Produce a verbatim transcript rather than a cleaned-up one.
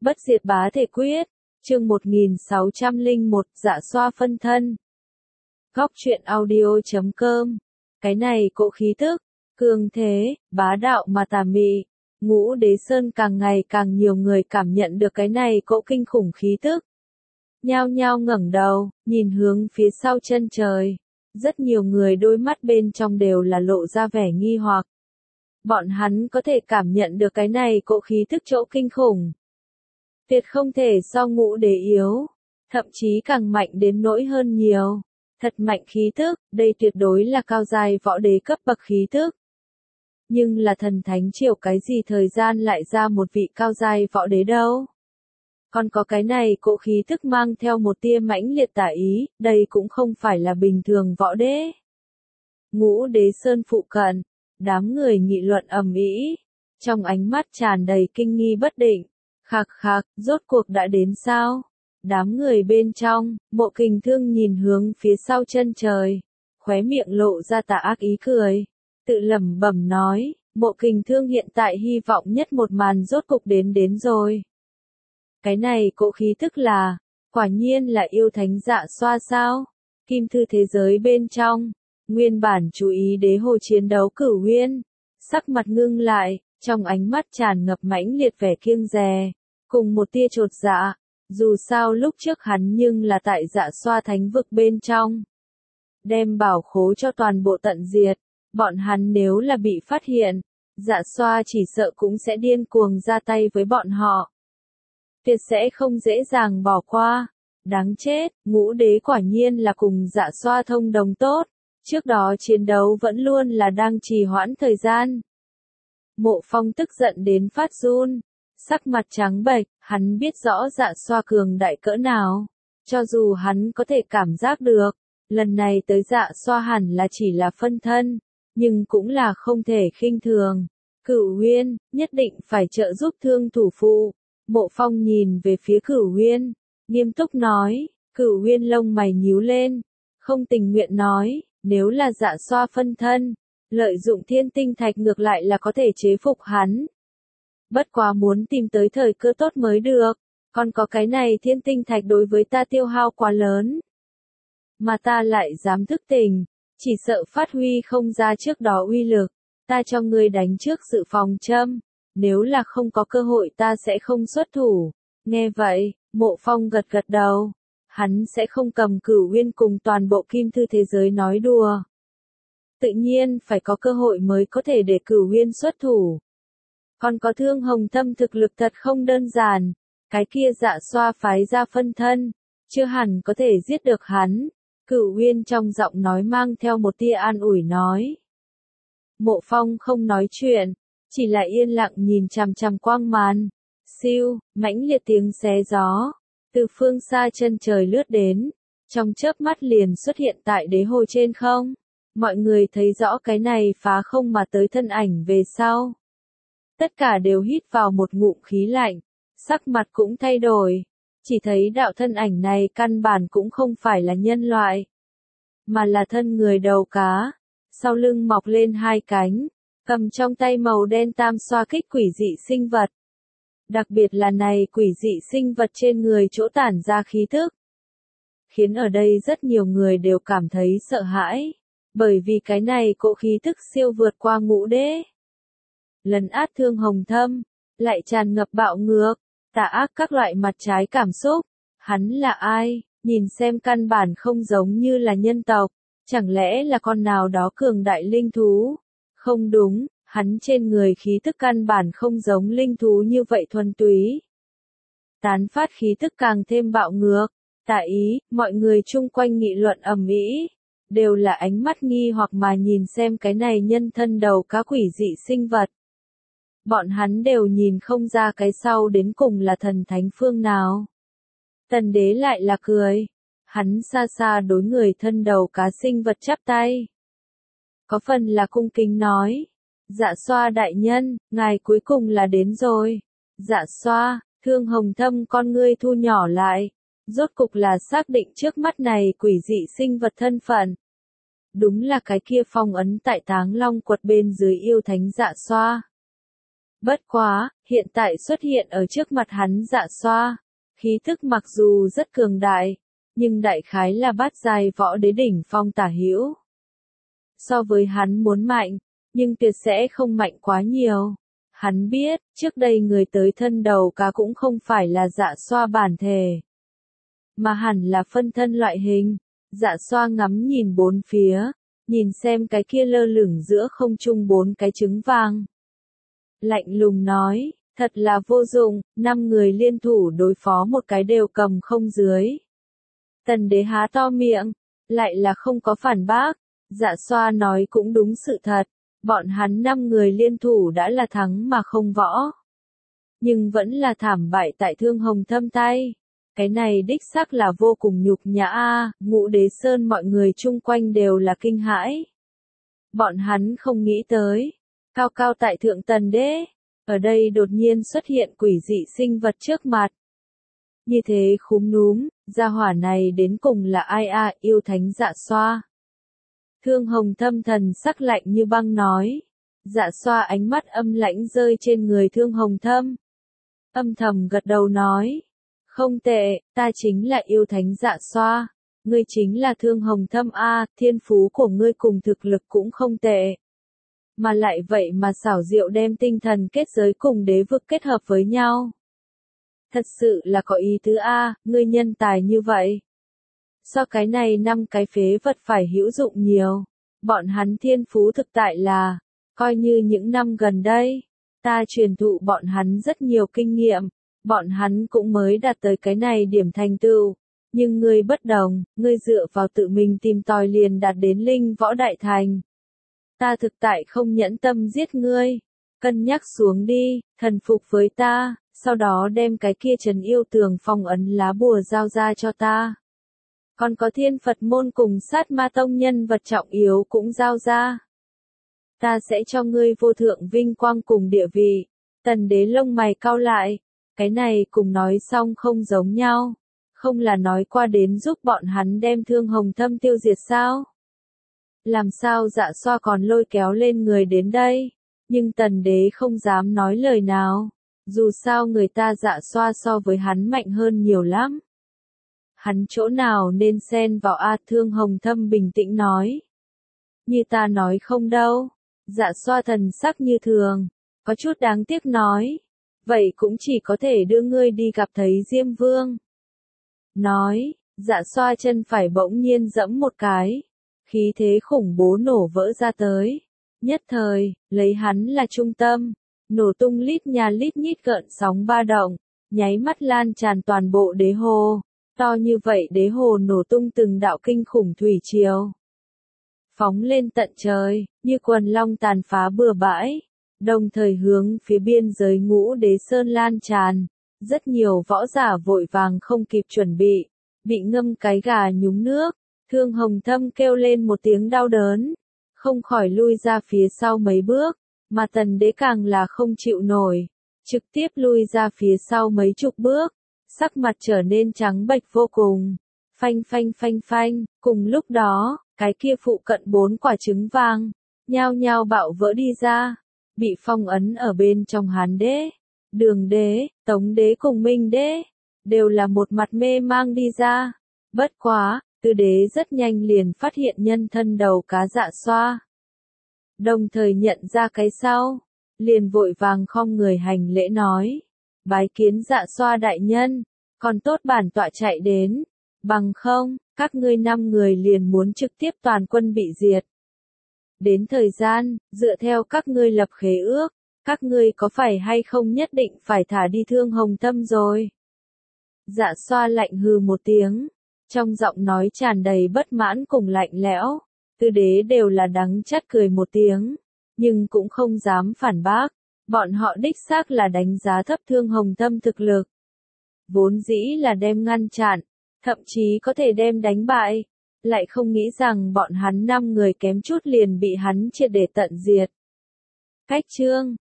Bất diệt bá thể quyết, chương một nghìn sáu trăm lẻ một, dạ xoa phân thân. Góc truyện audio chấm com. Cái này cỗ khí tức, cường thế, bá đạo mà tà mị. Ngũ Đế Sơn càng ngày càng nhiều người cảm nhận được cái này cỗ kinh khủng khí tức. Nhao nhao ngẩng đầu, nhìn hướng phía sau chân trời. Rất nhiều người đôi mắt bên trong đều là lộ ra vẻ nghi hoặc. Bọn hắn có thể cảm nhận được cái này cỗ khí tức chỗ kinh khủng. Tuyệt không thể so Ngũ Đế yếu, thậm chí càng mạnh đến nỗi hơn nhiều. Thật mạnh khí tức, đây tuyệt đối là cao giai võ đế cấp bậc khí tức. Nhưng là thần thánh triều cái gì thời gian lại ra một vị cao giai võ đế đâu. Còn có cái này cỗ khí tức mang theo một tia mãnh liệt tà ý, đây cũng không phải là bình thường võ đế. Ngũ Đế Sơn phụ cận, đám người nghị luận ầm ĩ, trong ánh mắt tràn đầy kinh nghi bất định. Khạc khạc, rốt cuộc đã đến sao? Đám người bên trong, Mộ Kình Thương nhìn hướng phía sau chân trời, khóe miệng lộ ra tà ác ý cười, tự lẩm bẩm nói, Mộ Kình Thương hiện tại hy vọng nhất một màn rốt cục đến đến rồi. Cái này cỗ khí tức là, quả nhiên là yêu thánh dạ xoa sao? Kim thư thế giới bên trong, nguyên bản chú ý đế hồ chiến đấu Cửu Huyên, sắc mặt ngưng lại, trong ánh mắt tràn ngập mãnh liệt vẻ kiêng dè, cùng một tia chột dạ, dù sao lúc trước hắn nhưng là tại dạ xoa thánh vực bên trong. Đem bảo khố cho toàn bộ tận diệt, bọn hắn nếu là bị phát hiện, dạ xoa chỉ sợ cũng sẽ điên cuồng ra tay với bọn họ. Tuyệt sẽ không dễ dàng bỏ qua. Đáng chết, Ngũ Đế quả nhiên là cùng dạ xoa thông đồng tốt, trước đó chiến đấu vẫn luôn là đang trì hoãn thời gian. Mộ Phong tức giận đến phát run, sắc mặt trắng bệch, hắn biết rõ dạ xoa cường đại cỡ nào, cho dù hắn có thể cảm giác được, lần này tới dạ xoa hẳn là chỉ là phân thân, nhưng cũng là không thể khinh thường. Cửu Huyên, nhất định phải trợ giúp thương thủ phụ. Mộ Phong nhìn về phía Cửu Huyên, nghiêm túc nói. Cửu Huyên lông mày nhíu lên, không tình nguyện nói, nếu là dạ xoa phân thân, lợi dụng thiên tinh thạch ngược lại là có thể chế phục hắn. Bất quá muốn tìm tới thời cơ tốt mới được, còn có cái này thiên tinh thạch đối với ta tiêu hao quá lớn. Mà ta lại dám thức tỉnh, chỉ sợ phát huy không ra trước đó uy lực, ta cho ngươi đánh trước sự phòng châm, nếu là không có cơ hội ta sẽ không xuất thủ. Nghe vậy, Mộ Phong gật gật đầu, hắn sẽ không cầm Cửu Huyên cùng toàn bộ kim thư thế giới nói đùa. Tự nhiên phải có cơ hội mới có thể để Cửu Huyên xuất thủ. Còn có Thương Hồng Thâm thực lực thật không đơn giản, cái kia dạ xoa phái ra phân thân, chưa hẳn có thể giết được hắn. Cửu Huyên trong giọng nói mang theo một tia an ủi nói. Mộ Phong không nói chuyện, chỉ là yên lặng nhìn chằm chằm quang màn. Siêu, mãnh liệt tiếng xé gió, từ phương xa chân trời lướt đến, trong chớp mắt liền xuất hiện tại đế hồ trên không. Mọi người thấy rõ cái này phá không mà tới thân ảnh về sau. Tất cả đều hít vào một ngụm khí lạnh, sắc mặt cũng thay đổi, chỉ thấy đạo thân ảnh này căn bản cũng không phải là nhân loại, mà là thân người đầu cá, sau lưng mọc lên hai cánh, cầm trong tay màu đen tam xoa kích quỷ dị sinh vật. Đặc biệt là này quỷ dị sinh vật trên người chỗ tản ra khí thức, khiến ở đây rất nhiều người đều cảm thấy sợ hãi, bởi vì cái này cỗ khí thức siêu vượt qua Ngũ Đế. Lấn át Thương Hồng Thâm, lại tràn ngập bạo ngược, tà ác các loại mặt trái cảm xúc. Hắn là ai, nhìn xem căn bản không giống như là nhân tộc, chẳng lẽ là con nào đó cường đại linh thú? Không đúng, hắn trên người khí tức căn bản không giống linh thú như vậy thuần túy. Tán phát khí tức càng thêm bạo ngược, tà ý, mọi người chung quanh nghị luận ầm ĩ, đều là ánh mắt nghi hoặc mà nhìn xem cái này nhân thân đầu cá quỷ dị sinh vật. Bọn hắn đều nhìn không ra cái sau đến cùng là thần thánh phương nào. Tần Đế lại là cười, hắn xa xa đối người thân đầu cá sinh vật chắp tay. Có phần là cung kính nói, dạ xoa đại nhân, ngài cuối cùng là đến rồi. Dạ xoa, Thương Hồng Thâm con ngươi thu nhỏ lại, rốt cục là xác định trước mắt này quỷ dị sinh vật thân phận. Đúng là cái kia phong ấn tại Táng Long quật bên dưới yêu thánh dạ xoa. Bất quá, hiện tại xuất hiện ở trước mặt hắn Dạ Xoa. Khí tức mặc dù rất cường đại, nhưng đại khái là bát giai võ đế đỉnh phong tả hữu. So với hắn muốn mạnh, nhưng tuyệt sẽ không mạnh quá nhiều. Hắn biết, trước đây người tới thân đầu cá cũng không phải là Dạ Xoa bản thể, mà hẳn là phân thân loại hình. Dạ Xoa ngắm nhìn bốn phía, nhìn xem cái kia lơ lửng giữa không trung bốn cái trứng vàng. Lạnh lùng nói, thật là vô dụng, năm người liên thủ đối phó một cái đều cầm không dưới. Tần đế há to miệng, lại là không có phản bác. Dạ Xoa nói cũng đúng sự thật, bọn hắn năm người liên thủ đã là thắng mà không võ. Nhưng vẫn là thảm bại tại Thương Hồng Thâm tay. Cái này đích xác là vô cùng nhục nhã a, Ngũ Đế Sơn mọi người chung quanh đều là kinh hãi. Bọn hắn không nghĩ tới, cao cao tại thượng tần đế, ở đây đột nhiên xuất hiện quỷ dị sinh vật trước mặt. Như thế khúm núm, gia hỏa này đến cùng là ai a, yêu thánh Dạ Xoa. Thương Hồng Thâm thần sắc lạnh như băng nói. Dạ Xoa ánh mắt âm lãnh rơi trên người Thương Hồng Thâm. Âm thầm gật đầu nói. Không tệ, ta chính là yêu thánh Dạ Xoa. Ngươi chính là Thương Hồng Thâm a, thiên phú của ngươi cùng thực lực cũng không tệ. Mà lại vậy mà xảo diệu đem tinh thần kết giới cùng đế vực kết hợp với nhau. Thật sự là có ý tứ a, ngươi nhân tài như vậy. So cái này năm cái phế vật phải hữu dụng nhiều. Bọn hắn thiên phú thực tại là, coi như những năm gần đây, ta truyền thụ bọn hắn rất nhiều kinh nghiệm, bọn hắn cũng mới đạt tới cái này điểm thành tựu. Nhưng ngươi bất đồng, ngươi dựa vào tự mình tìm tòi liền đạt đến linh võ đại thành. Ta thực tại không nhẫn tâm giết ngươi, cân nhắc xuống đi, thần phục với ta, sau đó đem cái kia trần yêu tường phong ấn lá bùa giao ra cho ta. Còn có Thiên Phật môn cùng Sát Ma tông nhân vật trọng yếu cũng giao ra. Ta sẽ cho ngươi vô thượng vinh quang cùng địa vị. Tần đế lông mày cau lại, cái này cùng nói xong không giống nhau. Không là nói qua đến giúp bọn hắn đem Thương Hồng Thâm tiêu diệt sao? Làm sao Dạ Xoa còn lôi kéo lên người đến đây? Nhưng tần đế không dám nói lời nào. Dù sao người ta Dạ Xoa so với hắn mạnh hơn nhiều lắm. Hắn chỗ nào nên xen vào a, Thương Hồng Thâm bình tĩnh nói. Như ta nói không đâu. Dạ Xoa thần sắc như thường, có chút đáng tiếc nói. Vậy cũng chỉ có thể đưa ngươi đi gặp thấy Diêm Vương. Nói, Dạ Xoa chân phải bỗng nhiên giẫm một cái. Khí thế khủng bố nổ vỡ ra tới. Nhất thời, lấy hắn là trung tâm. Nổ tung lít nhà lít nhít gợn sóng ba động. Nháy mắt lan tràn toàn bộ đế hồ. To như vậy đế hồ nổ tung từng đạo kinh khủng thủy triều. Phóng lên tận trời, như quần long tàn phá bừa bãi. Đồng thời hướng phía biên giới Ngũ Đế Sơn lan tràn. Rất nhiều võ giả vội vàng không kịp chuẩn bị. Bị ngâm cái gà nhúng nước. Thương Hồng Thâm kêu lên một tiếng đau đớn. Không khỏi lui ra phía sau mấy bước. Mà tần đế càng là không chịu nổi. Trực tiếp lui ra phía sau mấy chục bước. Sắc mặt trở nên trắng bệch vô cùng. Phanh phanh phanh phanh, cùng lúc đó, cái kia phụ cận bốn quả trứng vàng, nhao nhao bạo vỡ đi ra, bị phong ấn ở bên trong Hán đế, Đường đế, Tống đế cùng Minh đế, đều là một mặt mê mang đi ra. Bất quá, Tư đế rất nhanh liền phát hiện nhân thân đầu cá Dạ Xoa. Đồng thời nhận ra cái sau, liền vội vàng khom người hành lễ nói. Bái kiến Dạ Xoa đại nhân, còn tốt bản tọa chạy đến, bằng không, các ngươi năm người liền muốn trực tiếp toàn quân bị diệt. Đến thời gian, dựa theo các ngươi lập khế ước, các ngươi có phải hay không nhất định phải thả đi Thương Hồng Thâm rồi? Dạ Xoa lạnh hừ một tiếng, trong giọng nói tràn đầy bất mãn cùng lạnh lẽo. Tư đế đều là đắng chát cười một tiếng, nhưng cũng không dám phản bác. Bọn họ đích xác là đánh giá thấp Thương Hồng Thâm thực lực. Vốn dĩ là đem ngăn chặn, thậm chí có thể đem đánh bại. Lại không nghĩ rằng bọn hắn năm người kém chút liền bị hắn triệt để tận diệt. Cách chương